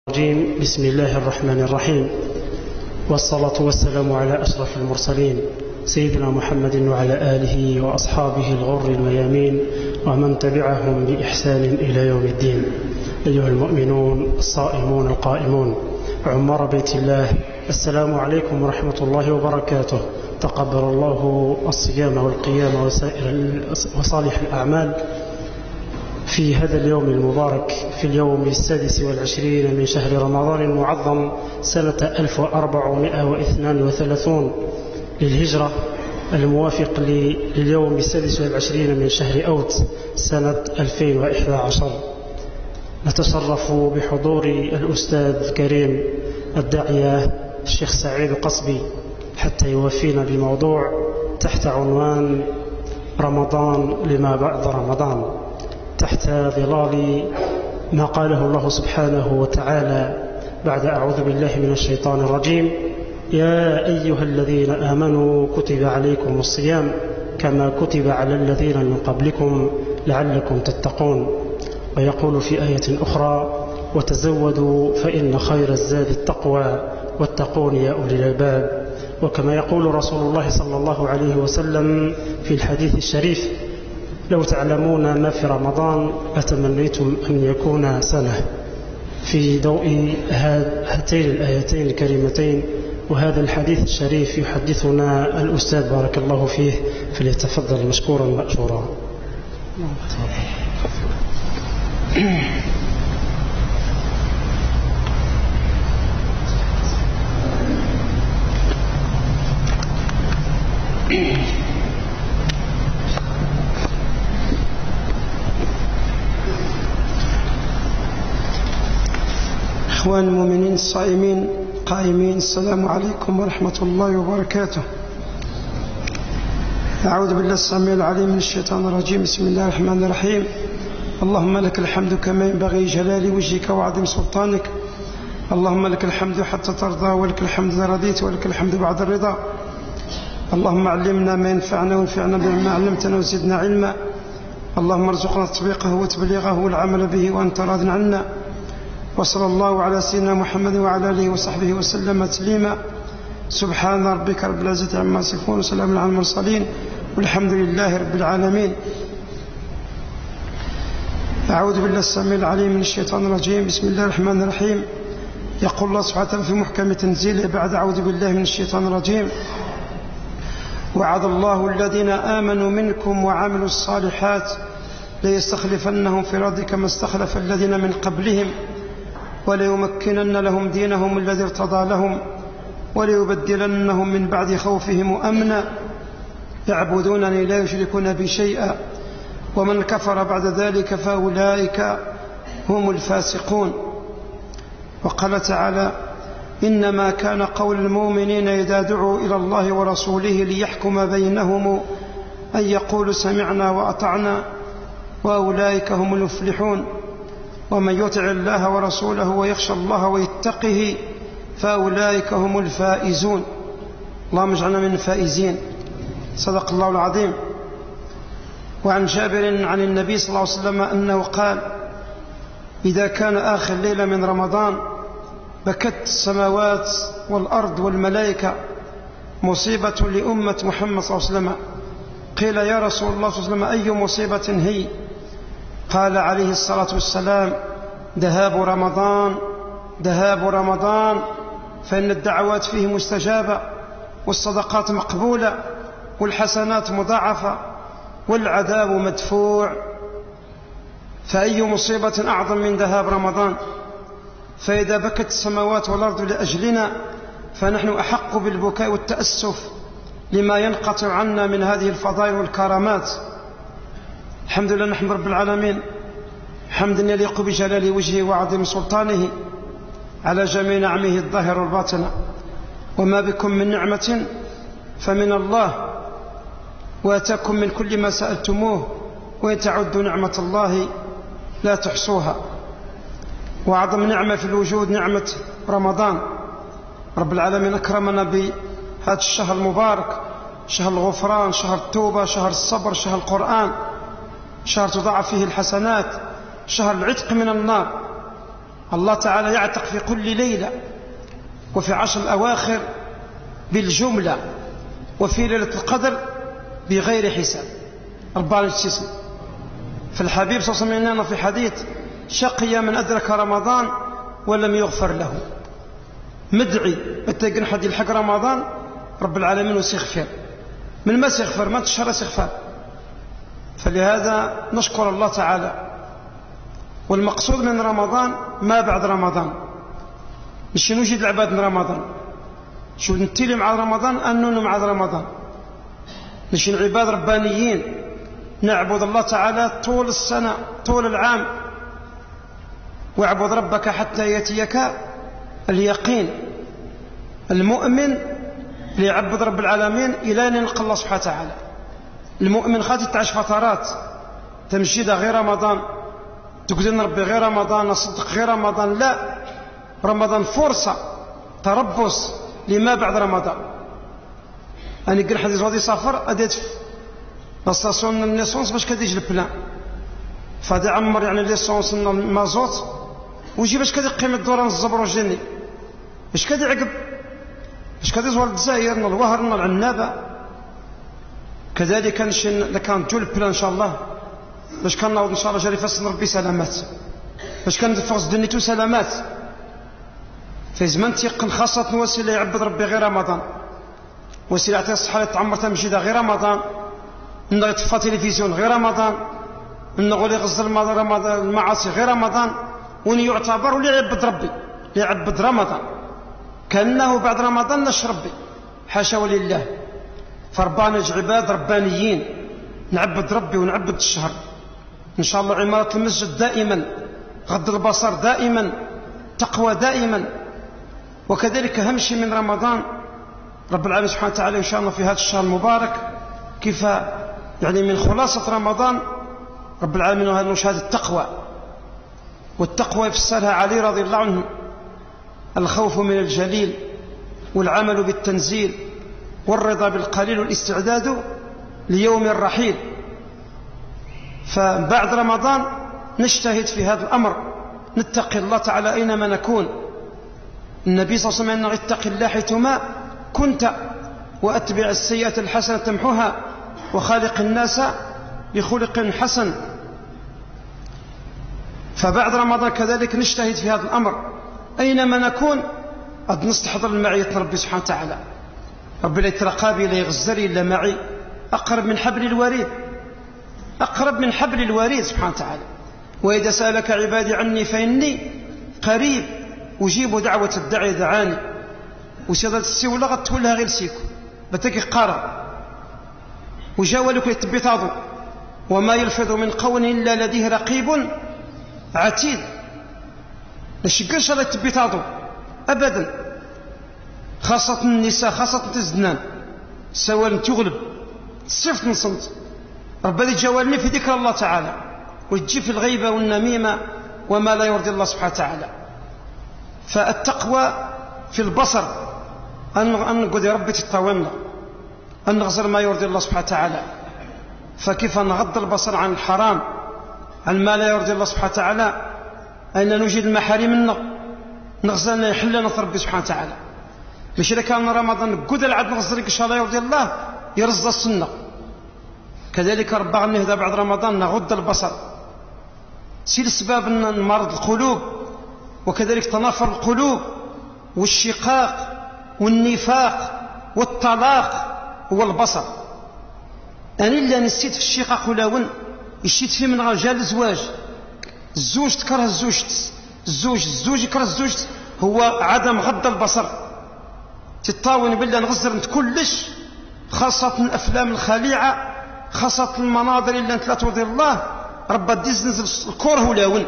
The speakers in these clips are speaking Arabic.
الرجيم. بسم الله الرحمن الرحيم، والصلاة والسلام على أشرف المرسلين سيدنا محمد وعلى آله وأصحابه الغر الميامين ومن تبعهم بإحسان إلى يوم الدين. أيها المؤمنون الصائمون القائمون عمار بيت الله، السلام عليكم ورحمة الله وبركاته. تقبل الله الصيام والقيام وسائر وصالح الأعمال في هذا اليوم المبارك، في اليوم 26 من شهر رمضان المعظم سنة 1432 للهجرة، الموافق لليوم 26 من شهر أوت سنة 2011. نتشرف بحضور الأستاذ الكريم الداعية الشيخ سعيد قصبي حتى يوفينا بموضوع تحت عنوان رمضان لما بعد رمضان، تحت ظلال ما قاله الله سبحانه وتعالى بعد أعوذ بالله من الشيطان الرجيم: يا أيها الذين آمنوا كتب عليكم الصيام كما كتب على الذين من قبلكم لعلكم تتقون. ويقول في آية أخرى: وتزودوا فإن خير الزاد التقوى واتقون يا أولي الألباب. وكما يقول رسول الله صلى الله عليه وسلم في الحديث الشريف: لو تعلمون ما في رمضان لتمنيتم أن يكون سنة. في ضوء هاتين الآيتين الكريمتين وهذا الحديث الشريف يحدثنا الأستاذ بارك الله فيه، فليتفضل مشكورا مأجورا. إخوان المؤمنين الصائمين قائمين، السلام عليكم ورحمة الله وبركاته. أعوذ بالله السميع العليم من الشيطان الرجيم. بسم الله الرحمن الرحيم. اللهم لك الحمد كما ينبغي جلال وجهك وعظيم سلطانك. اللهم لك الحمد حتى ترضى، ولك الحمد إذا رضيت، ولك الحمد بعد الرضا. اللهم علمنا ما ينفعنا وانفعنا بما علمتنا وزدنا علما. اللهم ارزقنا تطبيقه وتبليغه والعمل به وأنت راض عنا. وصلى الله على سيدنا محمد وعلى آله وصحبه وسلم تسليما. سبحان ربك رب العزة عما يصفون وسلام على المرسلين والحمد لله رب العالمين. أعوذ بالله السميع العليم من الشيطان الرجيم. بسم الله الرحمن الرحيم. يقول الله سبحانه وتعالى في محكم تنزيله بعد أعوذ بالله من الشيطان الرجيم: وعد الله الذين آمنوا منكم وعملوا الصالحات ليستخلفنهم في الأرض كما استخلف الذين من قبلهم وليمكنن لهم دينهم الذي ارتضى لهم وليبدلنهم من بعد خوفهم أمنا يعبدونني لا يشركون بي شيئا ومن كفر بعد ذلك فأولئك هم الفاسقون. وقال تعالى: إنما كان قول المؤمنين إذا دعوا إلى الله ورسوله ليحكم بينهم أن يقولوا سمعنا وأطعنا وأولئك هم المفلحون. ومن يطع الله ورسوله ويخشى الله ويتقه فأولئك هم الفائزون. اللهم اجعلنا من الفائزين. صدق الله العظيم. وعن جابر عن النبي صلى الله عليه وسلم أنه قال: إذا كان آخر ليلة من رمضان بكت السماوات والأرض والملائكة مصيبة لأمة محمد صلى الله عليه وسلم. قيل: يا رسول الله صلى الله عليه وسلم أي مصيبة هي؟ قال عليه الصلاة والسلام: ذهاب رمضان، ذهاب رمضان، فإن الدعوات فيه مستجابة والصدقات مقبولة والحسنات مضاعفة والعذاب مدفوع. فأي مصيبة أعظم من ذهاب رمضان؟ فإذا بكت السماوات والأرض لأجلنا فنحن أحق بالبكاء والتأسف لما ينقطع عنا من هذه الفضائل والكرامات. الحمد لله نحمد رب العالمين حمدا يليق بجلال وجهه وعظيم سلطانه على جميع نعمه الظاهرة والباطنة. وما بكم من نعمة فمن الله، واتاكم من كل ما سألتموه، وإن تعدوا نعمة الله لا تحصوها. وأعظم نعمة في الوجود نعمة رمضان. رب العالمين أكرمنا بهذا الشهر المبارك، شهر الغفران، شهر التوبة، شهر الصبر، شهر القرآن، شهر تضاعف فيه الحسنات، شهر العتق من النار. الله تعالى يعتق في كل ليلة وفي 10 الأواخر بالجملة، وفي ليلة القدر بغير حساب. 24 اسم. فالحبيب صلى الله عليه وسلم في حديث: شقي من أدرك رمضان ولم يغفر له. مدعي التقن حد الحق رمضان رب العالمين وسيغفر من ما سيغفر ما تشهر سيغفر. فلهذا نشكر الله تعالى. والمقصود من رمضان ما بعد رمضان، مش نوجد العباد من رمضان، شو نتيلي مع رمضان أنه مع رمضان، مش عباد ربانيين نعبد الله تعالى طول السنة طول العام. واعبد ربك حتى يأتيك اليقين. المؤمن ليعبد رب العالمين إلى أن يلقى الله سبحانه وتعالى. المؤمن خاطي تعيش فترات تمجيد غير رمضان، تقول ربي غير رمضان، أصدق غير رمضان. لا، رمضان فرصة تربص لما بعد رمضان. أنا قل حديث غادي سافر أديت لاسtasyon النيسونس باش كديج البلان، فهذا عمر يعني ليسونس المازوت ويجي باش كدي قيمة دوران الزبر والجني، باش كدي عقب، باش كدي زوار الجزائر الوهر العنابة. كذلك كان جو البلان إن شاء الله باش كان نعود إن شاء الله جاري فاسن ربي سلامات، باش كان نفرز دنيتو سلامات. في زمان تيقن خاصة وسيلة يعبد ربي غير رمضان، وسيلة يعطي الصحة تعمر تمجيدها غير رمضان، إنه يطفى تلفزيون غير رمضان، إنه يغزل المعاصي غير رمضان، وإن يعتبر ليعبد ربي ليعبد رمضان كأنه بعد رمضان نشر ربي. حاشا ولله. فربانا عباد ربانيين نعبد ربي ونعبد الشهر إن شاء الله. عمارة المسجد دائما، غض البصر دائما، تقوى دائما. وكذلك أهم شيء من رمضان رب العالمين سبحانه وتعالى إن شاء الله في هذا الشهر المبارك كيف يعني من خلاصة رمضان رب العالمين وهذا مشاهد التقوى. والتقوى يفسرها علي رضي الله عنه: الخوف من الجليل، والعمل بالتنزيل، والرضا بالقليل، والاستعداد ليوم الرحيل. فبعد رمضان نجتهد في هذا الأمر، نتقي الله تعالى أينما نكون. النبي صلى الله عليه وسلم: اتق الله حيثما كنت وأتبع السيئة الحسنة تمحها وخالق الناس بخلق حسن. فبعد رمضان كذلك نجتهد في هذا الأمر أينما نكون، قد نستحضر المعية ربي سبحانه وتعالى. ربي لا يترقابي لا يغزري إلا معي، أقرب من حبل الوريد، أقرب من حبل الوريد سبحانه وتعالى. وإذا سألك عبادي عني فإني قريب أجيب دعوة الداعي دعاني. وسيادة السيولة غد تولها غير سيكو بتكي قارة وجاولك يتبتاضو وما يلفظ من قول إلا لديه رقيب عتيد. نشكرش الله يتبتاضو أبدا، خاصة النساء، خاصة الزنان، سوال تغلب الصفت نصمت. ربنا جوالني في ذكر الله تعالى ويجي في الغيبة والنميمة وما لا يرضي الله سبحانه وتعالى. فالتقوى في البصر أن نقول يا ربي تطاومنا، أن نغزر ما يرضي الله سبحانه وتعالى. فكيف نغض البصر عن الحرام، عن ما لا يرضي الله سبحانه وتعالى، أن نوجد المحارم نغزلنا يحلنا ربي سبحانه وتعالى. مش إذا كان رمضان قد العد نغزرك إن شاء الله يرضي الله يرزق السنة. كذلك ربنا نهدى بعد رمضان نغض البصر. سيل اسباب مرض القلوب، وكذلك تنافر القلوب والشقاق والنفاق والطلاق هو البصر. أنا إلا نسيت في الشقاق ولاون يشيت فيه من رجال الزواج، الزوج تكره الزوج يكره الزوج، هو عدم غض البصر. تطاون بالله نغزر انت كلش، خاصة الأفلام الخليعة، خاصة المناظر اللي انت لا ترضي الله. ربا ديزنز الكره ولاون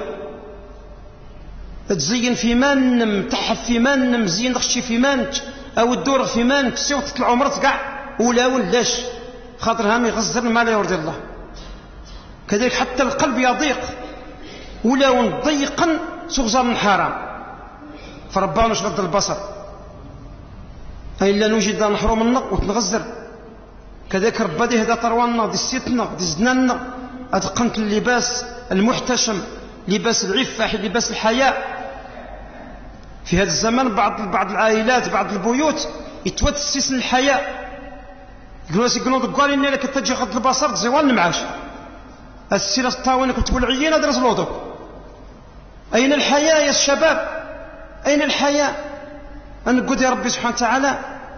تزين في مانم، تحف في مانم، زين دخشي في مانك او الدور في مانك، سيوت العمر تقع ولاون. لاش؟ خاطر هام يغزر ما لا يرضي الله. كذلك حتى القلب يضيق ولاون ضيقا سغزر من حرام. فربنا نشغل البصر إلا نوجد نحرم النق وتنغزر. كذلك ربا دي هذا طرواننا دي سيتنا دي زناننا أتقنت اللباس المحتشم، لباس العفة، لباس الحياء. في هذا الزمن بعض العائلات بعض البيوت يتوسسن الحياء، يقولوا قال إني لك تجي غض البصر تزوال المعاش السيرة الطاونة كنت تقول عيينة درس الوضوء. أين الحياء يا الشباب؟ أين الحياء؟ أنقود يا ربي سبحانه وتعالى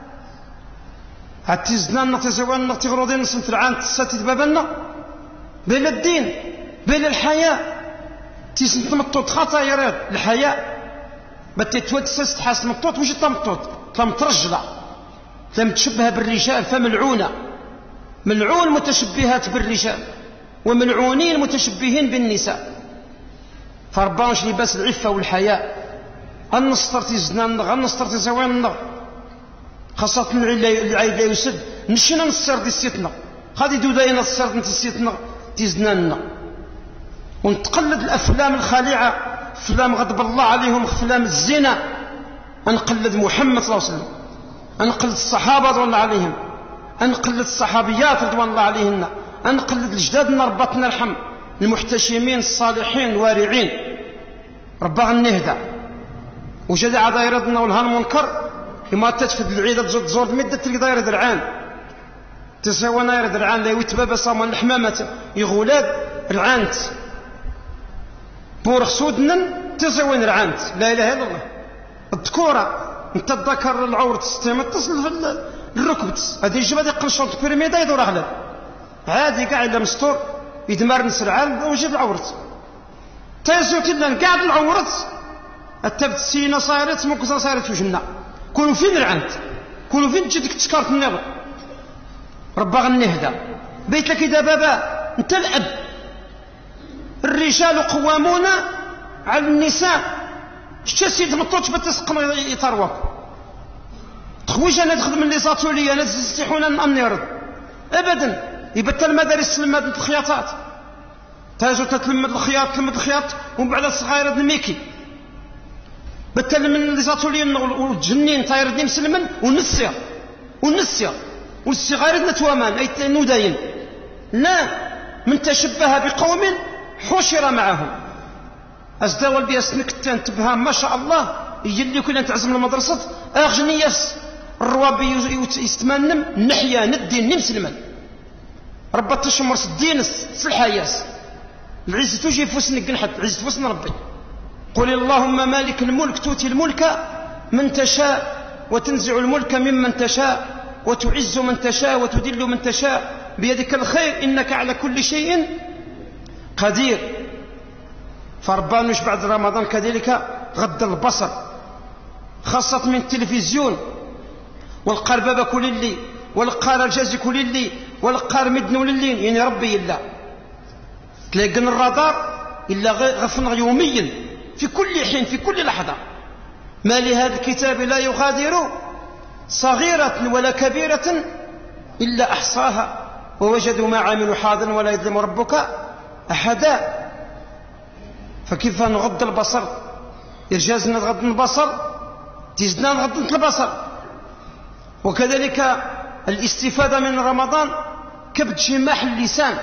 عتزنا تزوالنا تغرضين نسمت العام تساتي بابنا بلا الدين بلا الحياء تيسنت مطوط خطايا الحياء بتتوسس تحس مطوط وش تمطوط تمترجلة تمتشبه بالرجال فملعونة ملعون متشبهات بالرجال وملعونين متشبهين بالنساء. فربانش لباس العفة والحياء النصر تيزنان غنصر تزوالنا خاصة العيد لا يسد نشينا نصر دي سيتنا غادي دوداينا نصر دي سيتنا تيزناننا ونتقلد الأفلام الخالعة أفلام غضب الله عليهم أفلام الزنا أنقلد محمد صلى الله عليه وسلم أنقلد الصحابة رضوان الله عليهم أنقلد الصحابيات رضوان الله عليهن أنقلد الجدادنا ربطنا الرحم المحتشمين الصالحين الوارعين ربا النهدى وجد دايرتنا ولها المنكر كما تتفد العيدة تزور مدة تلقى دايرة درعان تسوى دايرة درعان لا يتبابى صامان الحمامة يغولاد العانت بورخ سودنا تسوى العانت لا إله إلا الله الذكورة انت تذكر العورة تستيما تصل في الركبت هذه الجبهة قنشرت بيرميدا يدور أغلى عادي قاعد إلا مستور يدمر نسرعان ويجيب العورة تيسو كنا قاعد العورة التبت سينا صارت مكسا صارت وجنا كونوا فين العنت كونوا فين جدك تشكرت النظر ربا النهدى بيت لك إذا بابا انت الأب الرجال قوامون على النساء شتا سيد مطوش بتسقن يطروك تخويش أنا تخدم اللي صاتوا لي أنا تستيحون أن يرد أبدا يبتل المدارس تلمد الخياطات تاجو تلمد الخياط ومن بعد الصغير الميكي بتل من اللي صاتوا لي والجنين تايردني مسلما والنسيا والصغير نتوامان أي نوداين لا من تشبه بقوم حشر معهم أزداول بيسنك تنتبها ما شاء الله يجي كنا تعزم المدرسة أغنياس الروابي يستمنم نحيا ندين نمسلما ربط تشمرس الدين الحياس العزة تجي فوسنك نحت العزة فوسن ربي قل اللهم مالك الملك تؤتي الملك من تشاء وتنزع الملك ممن تشاء وتعز من تشاء وتذل من تشاء بيدك الخير إنك على كل شيء قدير. فربان مش بعد رمضان كذلك غض البصر خاصة من التلفزيون والقربابة كل اللي والقار الجاز كل اللي والقار مدن للين يعني ربي إلا تلاقن الرادار إلا غفن يوميا في كل حين في كل لحظة ما لهذا الكتاب لا يغادر صغيرة ولا كبيرة إلا أحصاها ووجدوا ما عملوا حاضرا ولا يظلم ربك أحدا. فكيف نغض البصر يرجازنا نغض البصر تزدنا نغض البصر. وكذلك الاستفادة من رمضان كبد جماح اللسان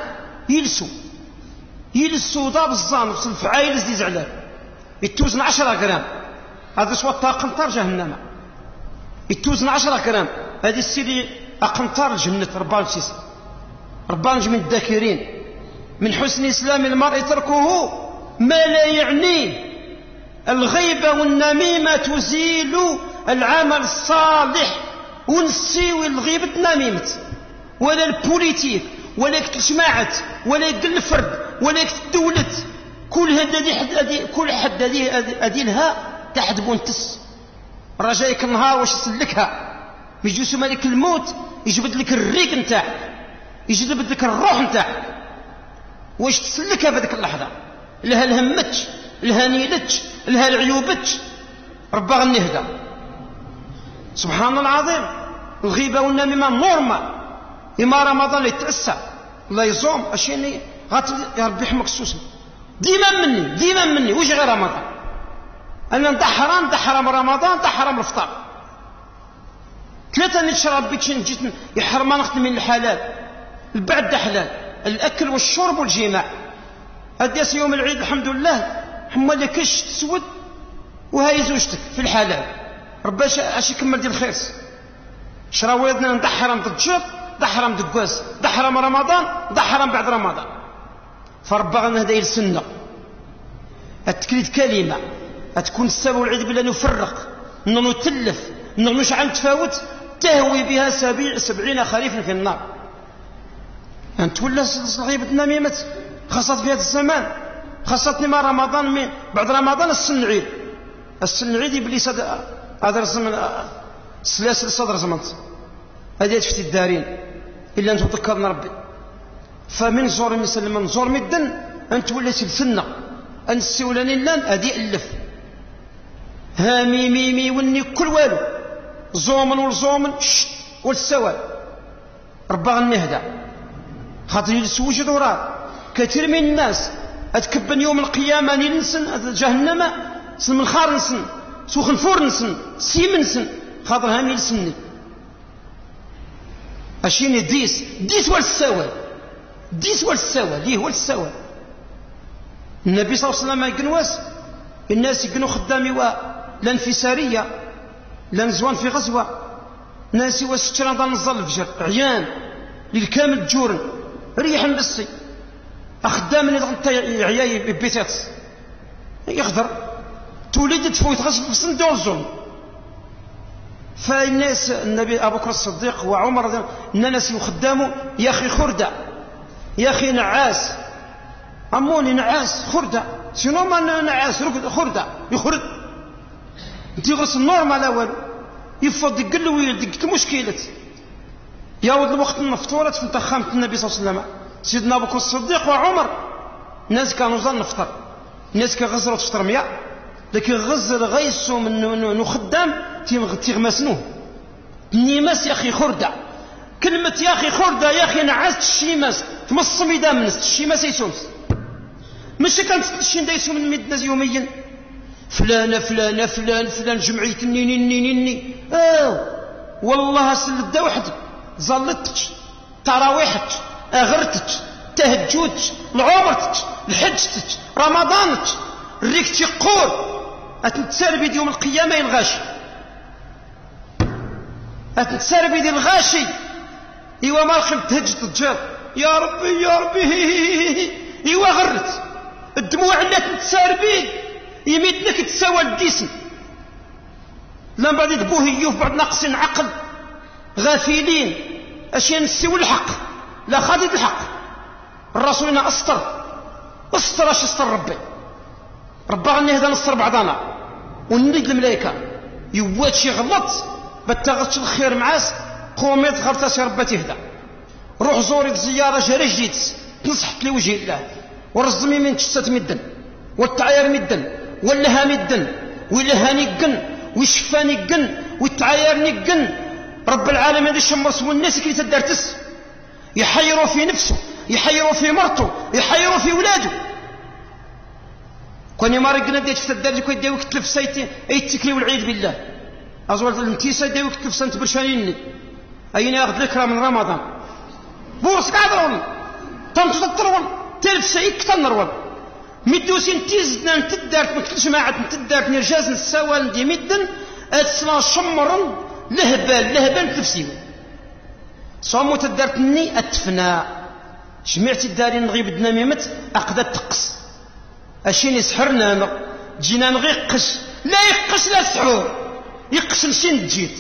يلسو ضاب الظان في الفعايل زي عليه يتوزن 10 غرام هذا سوى قنطار جهنم يتوزن 10 غرام هذه السيدي قنطار الجنة ربانج من الذاكرين من حسن إسلام المرء تركه ما لا يعنيه الغيبة والنميمة تزيل العمل الصالح ونسيو الغيبة النميمة ولا البوليتيك ولا الجماعة ولا الفرد ولا الدولة كل حد أديلها تحت بونتس رجايك النهار واش يسلكها يجوسو مالك الموت يجبد لك الريق نتاعك يجبد لك الروح نتاعك واش تسلكها في هذيك اللحظة لها الهمتش لها نيلتش لها العيوبتش ربا النهدى. سبحان الله العظيم الغيبة والنميمة نورمال إما رمضان يتأسى الله يصوم أشيني يا ربي يحمك السوسن ديما مني وش غير رمضان أنا ده حرام رمضان ده حرام الفطار 3 نشرب بيتشن جيت يحرم نخدم من الحلال البعد ده حلال الأكل والشرب والجماع. أديس يوم العيد الحمد لله حما اللي كش تسود وهاي زوجتك في الحلال ربي اش يكمل ديال الخير. شراويضنا ندحرم ضد الشوط، دحرم دكواس، دحرم رمضان، دحرم بعد رمضان. فربا هذا السنه التكليد كلمه تكون السبب والعياذ بالله نفرق نتلف نشعل تفاوت تهوي بها 70 خريفا في النار. أنت ولا صغيبة النميمة خاصة في هذا الزمان، خاصة مع رمضان بعد رمضان السن عيد إبليس هذا الزمن سلاسل صدر زمنت هذه شفتي الدارين إلا أنت تذكرنا ربي. فمن زور مسلم من زور مدن أنت ولا سلسلنا أن السولاني لان هذه ألف ها مي وني كل والو زومن والزومن والسواد ربا غنهدى خاطر يسوج دورات. كثير من الناس أتكبن يوم القيامة ننسن جهنم سن من خار نسن سوخن فور نسن سيم نسن خاطر هامي لسني أشيني ديس والسواد ديس والسواد ليه والسواد. النبي صلى الله عليه وسلم يقنواس الناس يقنوا خدامي لانفسارية لنزوان في غزوة ناس وستران ضل نزل الفجر عيان للكامل جورن ريحا بسي أخدامني ضغط عياي ببيتات يخضر تولدت فوت غزل في صندوق الظلم. فالناس النبي أبو بكر الصديق وعمر الناس يخدموا يا أخي خردة يا أخي نعاس عموني نعاس خردة شنو ما نعاس خردة يخرد انت غرس النورمال اول يفض يقل ويدق المشكله يا ولد الوقت النفطوره في تخامه النبي صلى الله عليه وسلم سيدنا ابو بكر الصديق وعمر الناس كانوا زال نفطر الناس كغزروا تفطر 100 لكن غزر غيسو من خدام تيغمسنوه نيماس يا اخي خرده كلمه يا اخي خرده يا اخي نعست الشيماس تمص ميدان من الشيماس يسوس ماشي كانت الشين دايسو من مدنا يوميا فلان جمعية ني والله سلد وحدك ظلتك تراويحك اغرتك تهجدك لعمرتك لحجتك رمضانك ريكتي قول اتنتسربي يوم القيامة الغاشي اتنتسربي دي الغاشي ايوا ما رخم تهجد الجار يا ربي ايوا غرت الدموع اللي تنتسربي يميتنك تساوى الديسن لان بعد يدبوه بعد نقص عقل غافلين اشياء نسيو الحق لا خالد الحق. الرسول هنا اسطر اش اسطر ربي غني هذا نصر بعضنا ونريد الملائكه يوات يغلط بتغطش الخير معاس قوميت غلطه يا ربي تهدى روح زوري زياره جاري جديد تنصحت لوجه الله ورزمي من تشتت مدن والتعاير مدن واللها مدن واللها نقن ويشفى نقن والتعاير نقن. رب العالمين هذا الشمس والناس كي تدرتس يحيروا في نفسه يحيروا في مرته يحيروا في ولاده كوني ما رقنا ديت تدرج كي داوك تلف سيتي اي تكلي والعيد بالله ازول الانتيسه داوك تلف سنت برشانيني اين ياخذ ذكرى من رمضان بوس قادرون تنتظرون تلف سيك تنرون مدوسين تيزنا نتدارت من جماعة نتدارت نرجاز نساوال دي مدن اتسلا شمرن لهبان تفسيو صومو تدارتني اتفنا جميعتي الدارين نغيب الدناميمت اقدا تقص اشين يسحرنا جينا نغيقش لا يقش لا سحور يقش لشين تجيت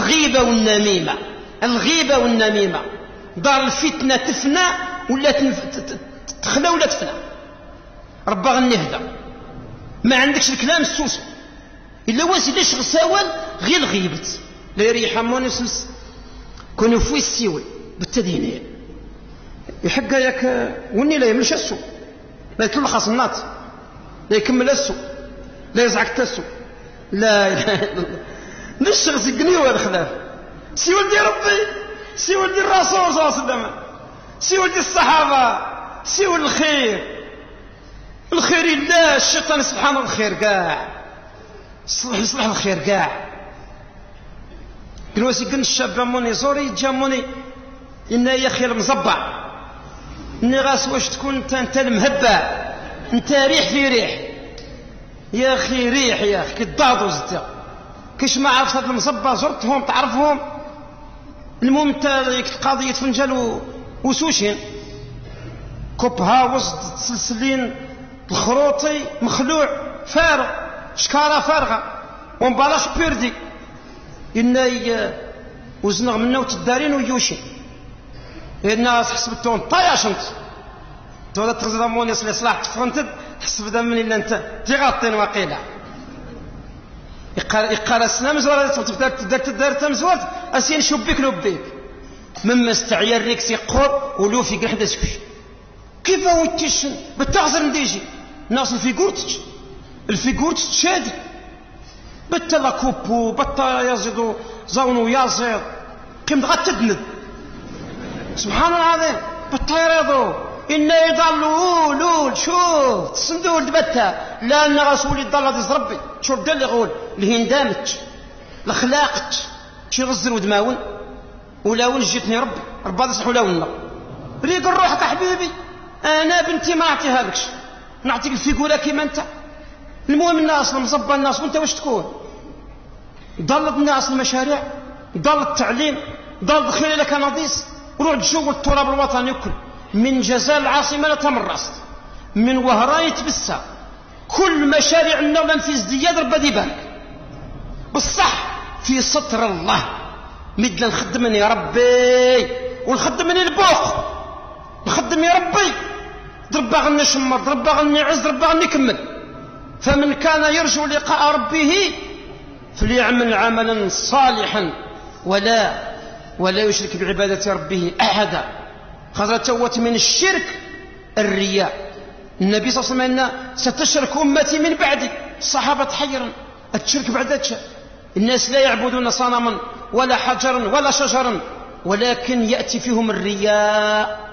الغيبة والنميمة دار الفتنة تفنى ولا تخلى ولا تفنى. ربا غنهدى ما عندكش الكلام السوس الا واش ليش غساوال غير الغيبت لا يريح مون يسلس كونوا فوي السيوي بالتدينيه يحق ياك وني لا يمشي السوق لا يتلخص الناط لا يكمل السوق لا يزعك السوق لا اله الا الله نشغل سقني ولا خلاف سي ولدي ربي سي ولدي الرسول صلى الله عليه وسلم سي ولدي الصحابه سي ولد الخير الله الشيطان سبحانه الخير كاع يصلح الخير كاع كنواسي كن الشاب موني زوري جاموني إن يا أخي المزبع إني غاس واش تكون أنت المهبة أنت ريح في ريح يا أخي ريح يا أخي كدادو زدت كيش ما عرفت هاد المصبة زرتهم تعرفهم. المهم انت القضية فنجل وسوشين كوب هاوس تسلسلين الخروطي مخلوع فارغ شكارة فارغة ومبالاش بيردي إنا وزنغ منه وتدارين ويوشي الناس حسبتون طاياش انت دولا تغزرمون يصلي صلاح تفرنتد حسب دمني إلا انت تغطين وقيلة يقال السلام زوارة تدار مزوارت أسين شبيك لبيك مما استعير ريكس يقور ولو في قرح دسكش كيف هو التشن بالتغزر نديجي ناس الفيقورت تشاد بطل كوبو بطل يزيدو زونو يازيد قيم غا تدند سبحان الله العظيم بطل يريضو إنا يضلوا لول شوف تصندوا دبتها لأن رسول الله ديز ربي شو بدا اللي يقول الهندامت الأخلاقت شي غزر ودماون ولا وين جيتني ربي ربي يصلح ولا ونا ريق روحك حبيبي أنا بنتي ما أعطيها لكش نعطيك الفيقولة كيما أنت. المهم الناس مصبى الناس وأنت واش تكون ضلت الناس المشاريع ضل التعليم ضل دخيل لك نضيس وروح تجول التراب الوطني كل من جزال العاصمة لتمرست من وهراية بسا كل مشاريع النظام في ازدياد ربا ديبالك بالصح في سطر الله مدل نخدمني يا ربي ونخدمني البوق نخدم يا ربي ضربا غني شمر ضربا غني عز ضربا غني كمل. فمن كان يرجو لقاء ربه فليعمل عملا صالحا ولا يشرك بعبادة ربه أحدا. خاطر توت من الشرك الرياء. النبي صلى الله عليه وسلم ستشرك أمتي من بعدي الصحابة حيرا الشرك بعدتش الناس لا يعبدون صنما ولا حجرا ولا شجرا ولكن يأتي فيهم الرياء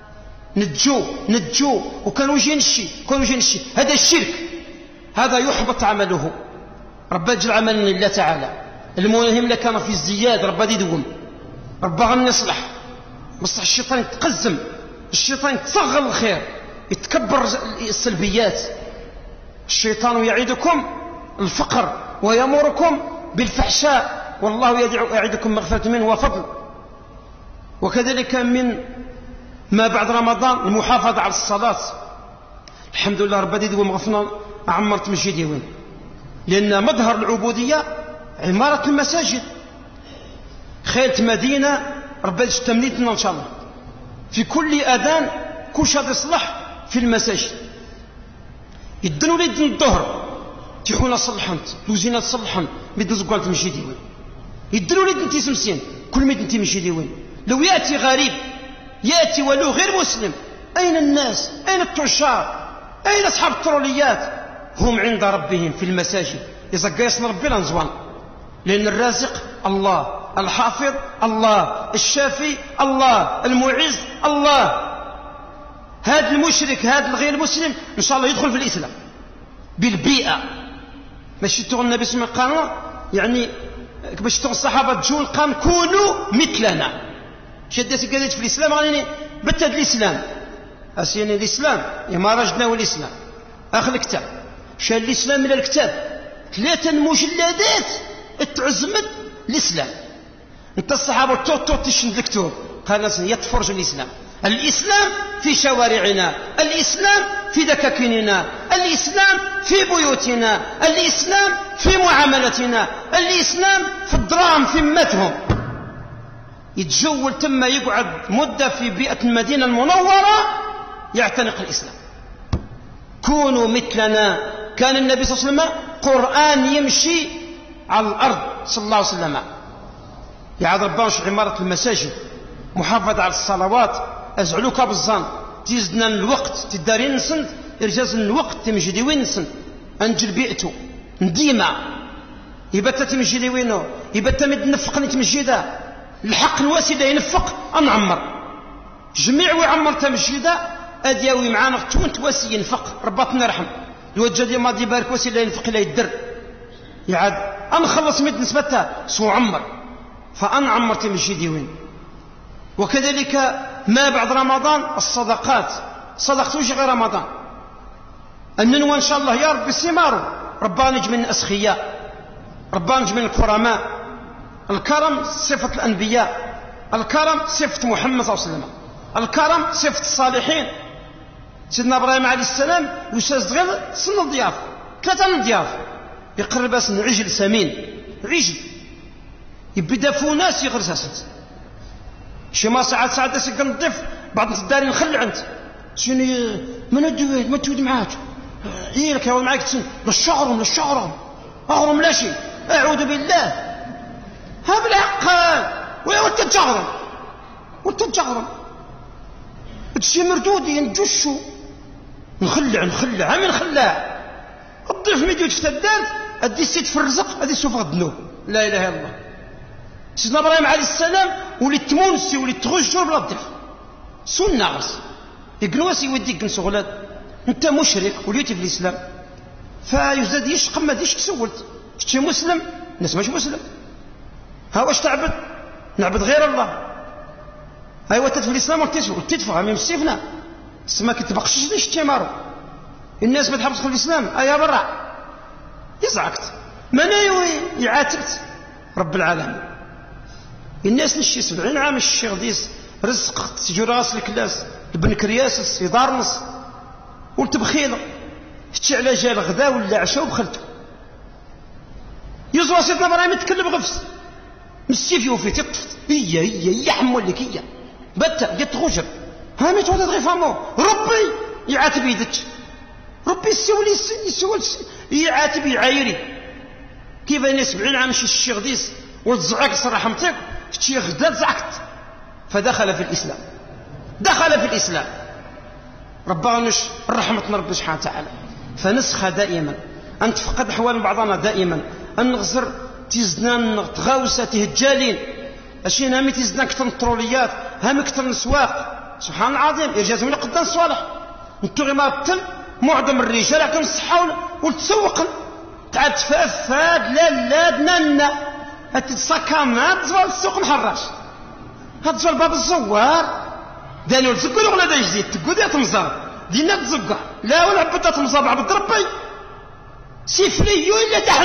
نجو وكانوا يجين الشيء هذا الشرك هذا يحبط عمله ربا يجعل عملنا لله تعالى. المهم لك كان في الزياد ربا يدوم ربا غني يصلح بصح الشيطان يتقزم الشيطان يتصغر الخير يتكبر السلبيات. الشيطان يعيدكم الفقر ويأمركم بالفحشاء والله يعيدكم مغفرة منه وفضل. وكذلك من ما بعد رمضان المحافظة على الصلاة. الحمد لله ربي يدوم غفنا عمرت مسجدي وين لأن مظهر العبودية عمارة المساجد. خيلت مدينة ربي تمنيتنا إن شاء الله في كل أذان كوش هذا يصلح في المساجد يدنوا لي دن الظهر تيحونا صلحنت لوزينا تصلحن ميدوز قالت مسجدي وين يدنوا لي دن تيسمسين كل ميد نتي مسجدي وين. لو يأتي غريب يأتي ولو غير مسلم أين الناس أين التعشار أين أصحاب التروليات هم عند ربهم في المساجد يزقى يصنع ربنا نزوان لأن الرازق الله الحافظ الله الشافي الله المعز الله. هذا المشرك هذا الغير مسلم إن شاء الله يدخل في الإسلام بالبيئة. ماشي تقول النبي صلى الله عليه وسلم يعني باش تقول الصحابة تجول قام كونوا مثلنا شدتي قالت في الإسلام غاني بتد الإسلام أسيني الإسلام ما رجنا الإسلام آخر الكتاب شال الإسلام من الكتاب 3 مجلدات تعزمت الإسلام. انت الصحابة توتو تشند الكتب قال يتفرج الإسلام في شوارعنا الإسلام في دكاكيننا الإسلام في بيوتنا الإسلام في معاملتنا الإسلام في الدراهم في متهم. يتجول ثم يقعد مدة في بيئة المدينة المنورة يعتنق الإسلام. كونوا مثلنا. كان النبي صلى الله عليه وسلم قرآن يمشي على الأرض صلى الله عليه وسلم. يعاد ربانش عمارة المساجد محافظة على الصلوات أزعلوك بالظن تيزدنا الوقت تدارين نسند إرجاز الوقت تمجدي وين نسند أنجل بيئتو نديمة يبتا تمجدي وينو يبتا مد نفقني تمجيدا الحق الواسدة ينفق أنعمر جميع ويعمر تمجيدا أدياوي معانا تونت واسي ينفق رباطنا رحم الوجه دي ماضي بارك واسي لا ينفق لا يدر يعاد أنخلص مد نسبتها سو عمر فأنعمر تمجيدي وين. وكذلك ما بعد رمضان الصدقات صدقت وجه غير رمضان الننوى إن شاء الله يا رب السمار ربنا نجم من الأسخياء، ربنا نجم من الكرماء. الكرم صفة الأنبياء، الكرم صفة محمد صلى الله عليه وسلم، الكرم صفة الصالحين. سيدنا إبراهيم عليه السلام يساز غير سن الضياف، 3 ضياف، يقرب سن عجل سمين، عجل يبدا فوناس يغرس اسنت شي ما ساعات سكن الضيف بعض الدارين نخلع انت شنو من الدويد ما تود معاك يلك يا معاك تسن للشعر اغرم لا شيء اعوذ بالله ها بالعقل وانت تجغرم تشي مردودي نجشو نخلع عامل نخلع الضيف ما يجوش في الدار ادي السيد في الرزق ادي سوف الذنوب. لا اله الا الله. سيدنا ابراهيم عليه السلام وليت تمونسي وليت تغشر بلا الضيف سنة غرس يقنواسي يوديك نسغلات انت مشرك وليتي في الاسلام فيزداد يشقم ما ديش تسولت شي مسلم الناس ماشي مسلم ها واش تعبد نعبد غير الله ايوا في الاسلام وتدفع من السيفنا ما كتبقش ليش تيمارو الناس ما تحبش في الاسلام ايا برا يزعقت من يعاتبت رب العالمين. الناس نشي 70 عام الشيخ ديس رزق تجراس الكلاس ابن كرياسس يدارنس والتبخيله شتي على جال غدا ولا عشاء وبخلته يزوا سيدنا ابراهيم يتكلم غفص مسيف يوفي تطفت هي حمول لك هي بتا قلت غجر ها ميت ولا غيفامو ربي يعاتب يدك ربي يسول يعاتب يعايري كيف انا 70 عام شي الشيخ ديس وتزعق صراحه متك شتي غدا زعقت فدخل في الاسلام ربنا نش رحمتنا ربي سبحانه وتعالى فنسخها دائما ان تفقد احوال بعضنا دائما ان نغزر تيزدنا تغاوسه تهجالين اشي نامي تيزدنا كثر التروليات هامي كثر السواق سبحان العظيم يرجعوا من قدام صالح انتو غير مابتل معظم الرجال عندهم الصحه وتسوقن تعاد تفافاد لا دننا هتتصكمات زوال السوق محراش هتزوال باب الزوار دانيو تزكر ولا دا يزيد تقول يا تمزار دينا تزكر لا ولا بدا تمزار عبد ربي سيفليو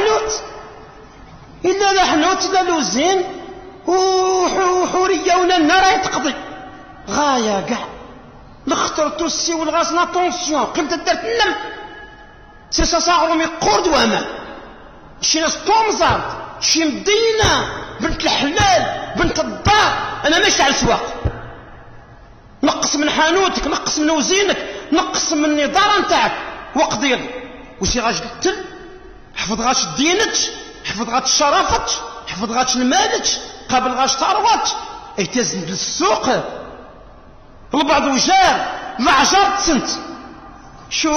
الا لحنوت لا لوزين وحوريه ولا النار يتقضي غايه كاع لخطر توسي والغاسنا طونسيون قيمه دارت النم سيسا صاغرهم يقرد وامان شي ناس طومزارد شي مدينه بنت الحلال بنت الدار انا ماشي على السواق نقص من حانوتك نقص من وزينك نقص من النظاره نتاعك وقضير وشي غاش قتل حفظ غاش دينك حفظ غاش شرفتك حفظ غاش المالك قبل غاش ثروتك اهتز للسوق البعض وجار العجار تسنت شو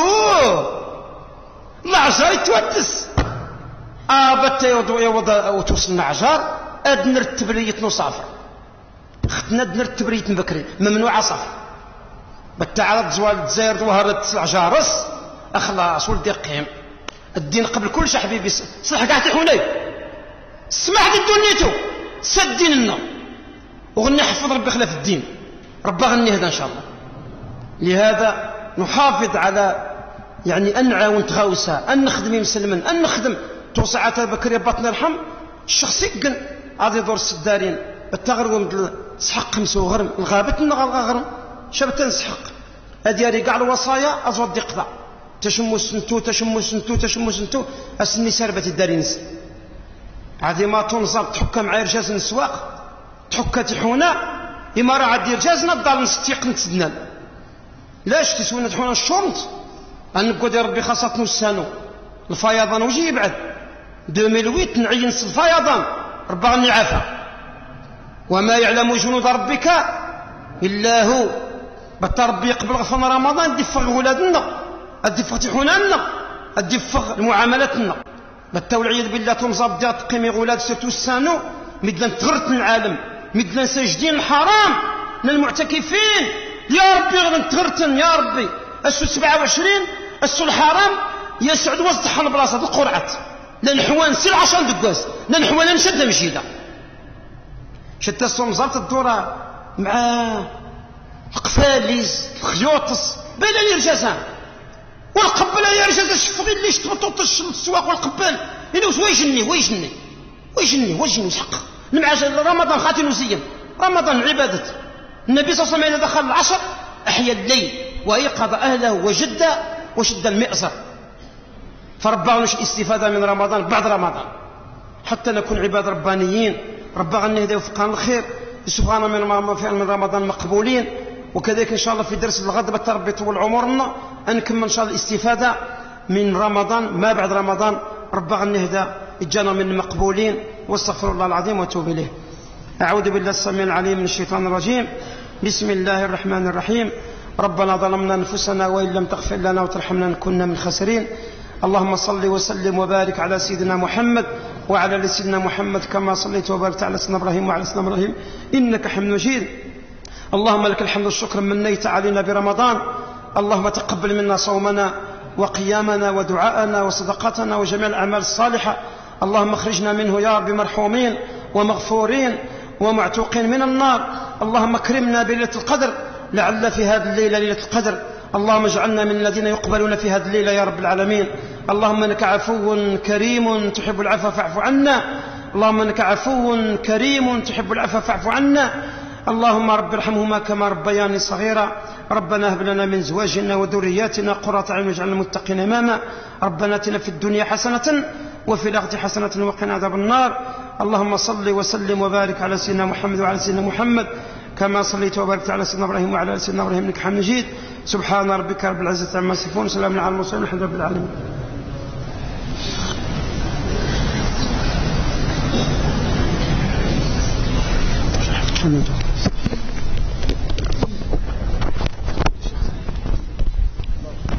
العجار يتودس بتا يوضا وتوصلنا عجار اد نرتب ليت نصافر خدنا نرتب ليت بكري ممنوع صافر بتا على زوال الجزائر وهرت العجارس اخلاص ولدي قيم الدين قبل كل شيء حبيبي صلح كاع تحوني اسمح لي دنيتو سد لنا وغني حفظ ربي خلاف الدين ربي غني هذا ان شاء الله. لهذا نحافظ على يعني ان نعاون تغاوسه ان نخدم مسلما ان نخدم توسعات بكري بطن الرحم الشخص يقن غادي يدور السدارين التغرب تسحق خمسه وغرم الغابتنا غرم شبت نسحق هذه كاع الوصايا ازود يقضى تشمو سنتو اسني سربت الدارينس هذه ما تنصب تحكم مع رجاز السواق تحكى تحونا إما راه عاد رجاز نضال نستيق نتسدنا لاش تسوينا تحونا الشرط أن نقول يا ربي خاصتنا السانو الفيضان وجي يبعد 2008 نعين الفيضان ربي غني عافا وما يعلم جنود ربك إلا هو بتا ربي يقبل غفن رمضان دفغ ولادنا الدفغ تحوننا الدفغ المعاملاتنا بتا والعياذ بالله تنصب ديال تقيمي غولاد سيرتو السانو مدلن تغرتن العالم مدلن ساجدين الحرام للمعتكفين يا ربي غدن تغرتن يا ربي السو 27 السو الحرام يسعد وسط البلاصه القرعه لان حوان سير 10 دكاس لان حوان نشد مشيده شتا الصمزات الدوره مع القفاليز الخيوطس بلا يرجسان والقبل يا رجال الشفغي اللي شطبطوا السواق والقبال ينوس ويجني وسحق نمعاش رمضان خاتين وزين رمضان عبادة النبي صلى الله عليه وسلم دخل العصر أحيا الليل وأيقظ أهله وشد المئزر فرباناش الاستفادة من رمضان بعد رمضان حتى نكون عباد ربانيين ربنا يهدي وفقنا الخير سبحانه من رمضان مقبولين. وكذلك إن شاء الله في درس الغد بالتربية طول عمرنا نكمل إن شاء الله الاستفادة من رمضان ما بعد رمضان ربنا نهدى اجانا من المقبولين واستغفر الله العظيم واتوب اليه. اعوذ بالله السميع العليم من الشيطان الرجيم. بسم الله الرحمن الرحيم. ربنا ظلمنا انفسنا وان لم تغفر لنا وترحمنا نكون من الخاسرين. اللهم صل وسلم وبارك على سيدنا محمد وعلى ال سيدنا محمد كما صليت وباركت على سيدنا ابراهيم وعلى سيدنا ابراهيم انك حميد مجيد. اللهم لك الحمد والشكر منيت علينا برمضان. اللهم تقبل منا صومنا وقيامنا ودعاءنا وصدقاتنا وجميع الأعمال الصالحة. اللهم اخرجنا منه يا رب مرحومين ومغفورين ومعتوقين من النار. اللهم اكرمنا بليلة القدر لعل في هذه الليلة ليلة القدر. اللهم اجعلنا من الذين يقبلون في هذه الليلة يا رب العالمين. اللهم انك عفو كريم تحب العفو فاعف عنا. اللهم انك عفو كريم تحب العفو فاعف عنا. اللهم رب ارحمهما كما ربياني صغيرا. ربنا هب لنا من ازواجنا وذرياتنا قرة اعين واجعلنا المتقين اماما. ربنا اتنا في الدنيا حسنة وفي الآخرة حسنة وقنا عذاب النار. اللهم صل وسلم وبارك على سيدنا محمد وعلى سيدنا محمد كما صليت وباركت على سيدنا ابراهيم وعلى ال سيدنا ابراهيم انك حميد مجيد. سبحان ربك رب العزة عما يصفون وسلام على المرسلين والحمد لله رب العالمين.